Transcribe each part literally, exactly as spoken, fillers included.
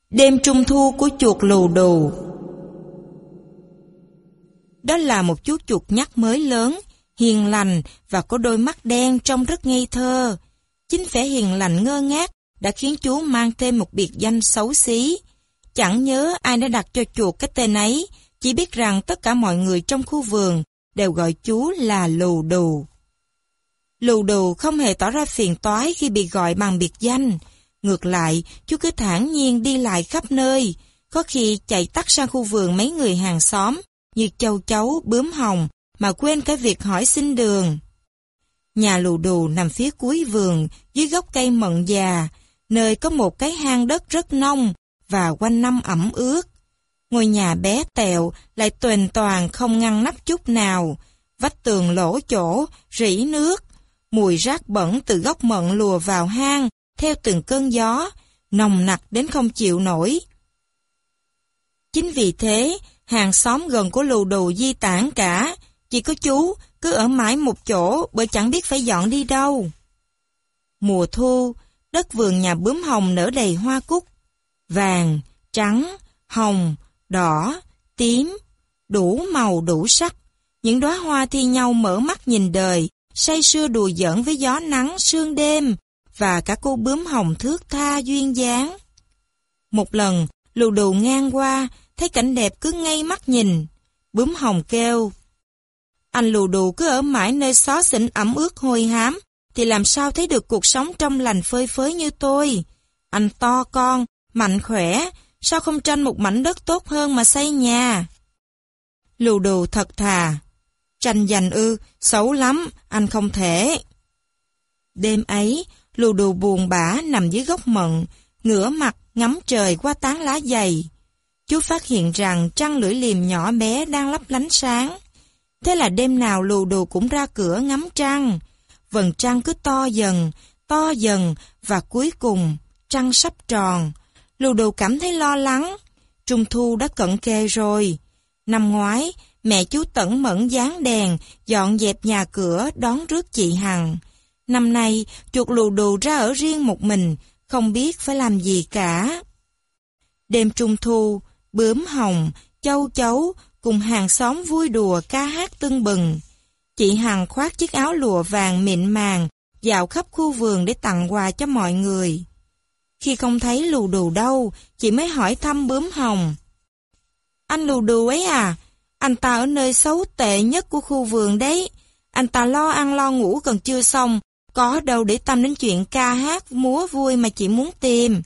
Đêm trung thu của chuột lù đù. Đó là một chú chuột nhắt mới lớn, hiền lành và có đôi mắt đen trông rất ngây thơ. Chính vẻ hiền lành ngơ ngác đã khiến chú mang thêm một biệt danh xấu xí. Chẳng nhớ ai đã đặt cho chuột cái tên ấy, chỉ biết rằng tất cả mọi người trong khu vườn đều gọi chú là lù đù. Lù đù không hề tỏ ra phiền toái khi bị gọi bằng biệt danh. Ngược lại, chú cứ thản nhiên đi lại khắp nơi, có khi chạy tắt sang khu vườn mấy người hàng xóm, như châu chấu, bướm hồng, mà quên cái việc hỏi xin đường. Nhà lù đù nằm phía cuối vườn, dưới gốc cây mận già, nơi có một cái hang đất rất nông và quanh năm ẩm ướt. Ngôi nhà bé tẹo lại tuềnh toàng không ngăn nắp chút nào, vách tường lỗ chỗ, rỉ nước, mùi rác bẩn từ gốc mận lùa vào hang theo từng cơn gió, nồng nặc đến không chịu nổi. Chính vì thế, hàng xóm gần của lù đù di tản cả, chỉ có chú cứ ở mãi một chỗ bởi chẳng biết phải dọn đi đâu. Mùa thu, đất vườn nhà bướm hồng nở đầy hoa cúc, vàng, trắng, hồng, đỏ, tím, đủ màu đủ sắc. Những đóa hoa thi nhau mở mắt nhìn đời, say sưa đùa giỡn với gió nắng sương đêm và cả cô bướm hồng thướt tha duyên dáng. Một lần, lù đù ngang qua, thấy cảnh đẹp cứ ngây mắt nhìn. Bướm hồng kêu: "Anh lù đù cứ ở mãi nơi xó xỉnh ẩm ướt hôi hám, thì làm sao thấy được cuộc sống trong lành phơi phới như tôi? Anh to con, mạnh khỏe, sao không tranh một mảnh đất tốt hơn mà xây nhà?" Lù đù thật thà: "Tranh giành ư, xấu lắm, anh không thể." Đêm ấy, lù đù buồn bã nằm dưới gốc mận, ngửa mặt ngắm trời qua tán lá dày. Chú phát hiện rằng trăng lưỡi liềm nhỏ bé đang lấp lánh sáng. Thế là đêm nào lù đù cũng ra cửa ngắm trăng. Vầng trăng cứ to dần, to dần và cuối cùng trăng sắp tròn. Lù đù cảm thấy lo lắng. Trung thu đã cận kề rồi. Năm ngoái, mẹ chú tẩn mẫn dán đèn, dọn dẹp nhà cửa đón rước chị Hằng. Năm nay, chuột lù đù ra ở riêng một mình, không biết phải làm gì cả. Đêm trung thu, bướm hồng, châu chấu cùng hàng xóm vui đùa ca hát tưng bừng. Chị Hằng khoác chiếc áo lụa vàng mịn màng, dạo khắp khu vườn để tặng quà cho mọi người. Khi không thấy lù đù đâu, chị mới hỏi thăm bướm hồng: "Anh lù đù ấy à? Anh ta ở nơi xấu tệ nhất của khu vườn đấy. Anh ta lo ăn lo ngủ còn chưa xong, có đâu để tâm đến chuyện ca hát, múa vui mà chị muốn tìm."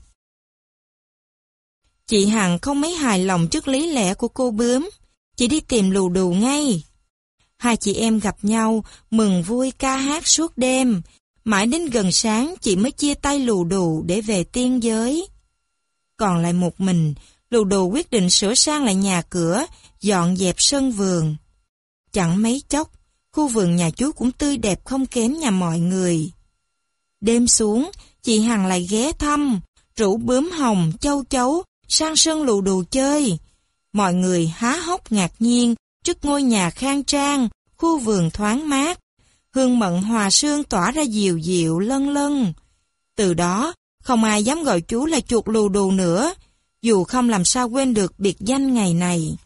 Chị Hằng không mấy hài lòng trước lý lẽ của cô bướm, chị đi tìm lù đù ngay. Hai chị em gặp nhau, mừng vui ca hát suốt đêm. Mãi đến gần sáng chị mới chia tay lù đù để về tiên giới. Còn lại một mình, lù đù quyết định sửa sang lại nhà cửa, dọn dẹp sân vườn. Chẳng mấy chốc, khu vườn nhà chú cũng tươi đẹp không kém nhà mọi người. Đêm xuống, chị Hằng lại ghé thăm, rủ bướm hồng, châu chấu sang sân lù đù chơi. Mọi người há hốc ngạc nhiên trước ngôi nhà khang trang, khu vườn thoáng mát. Hương mận hòa sương tỏa ra dịu dịu lân lân. Từ đó, không ai dám gọi chú là chuột lù đù nữa, dù không làm sao quên được biệt danh ngày này.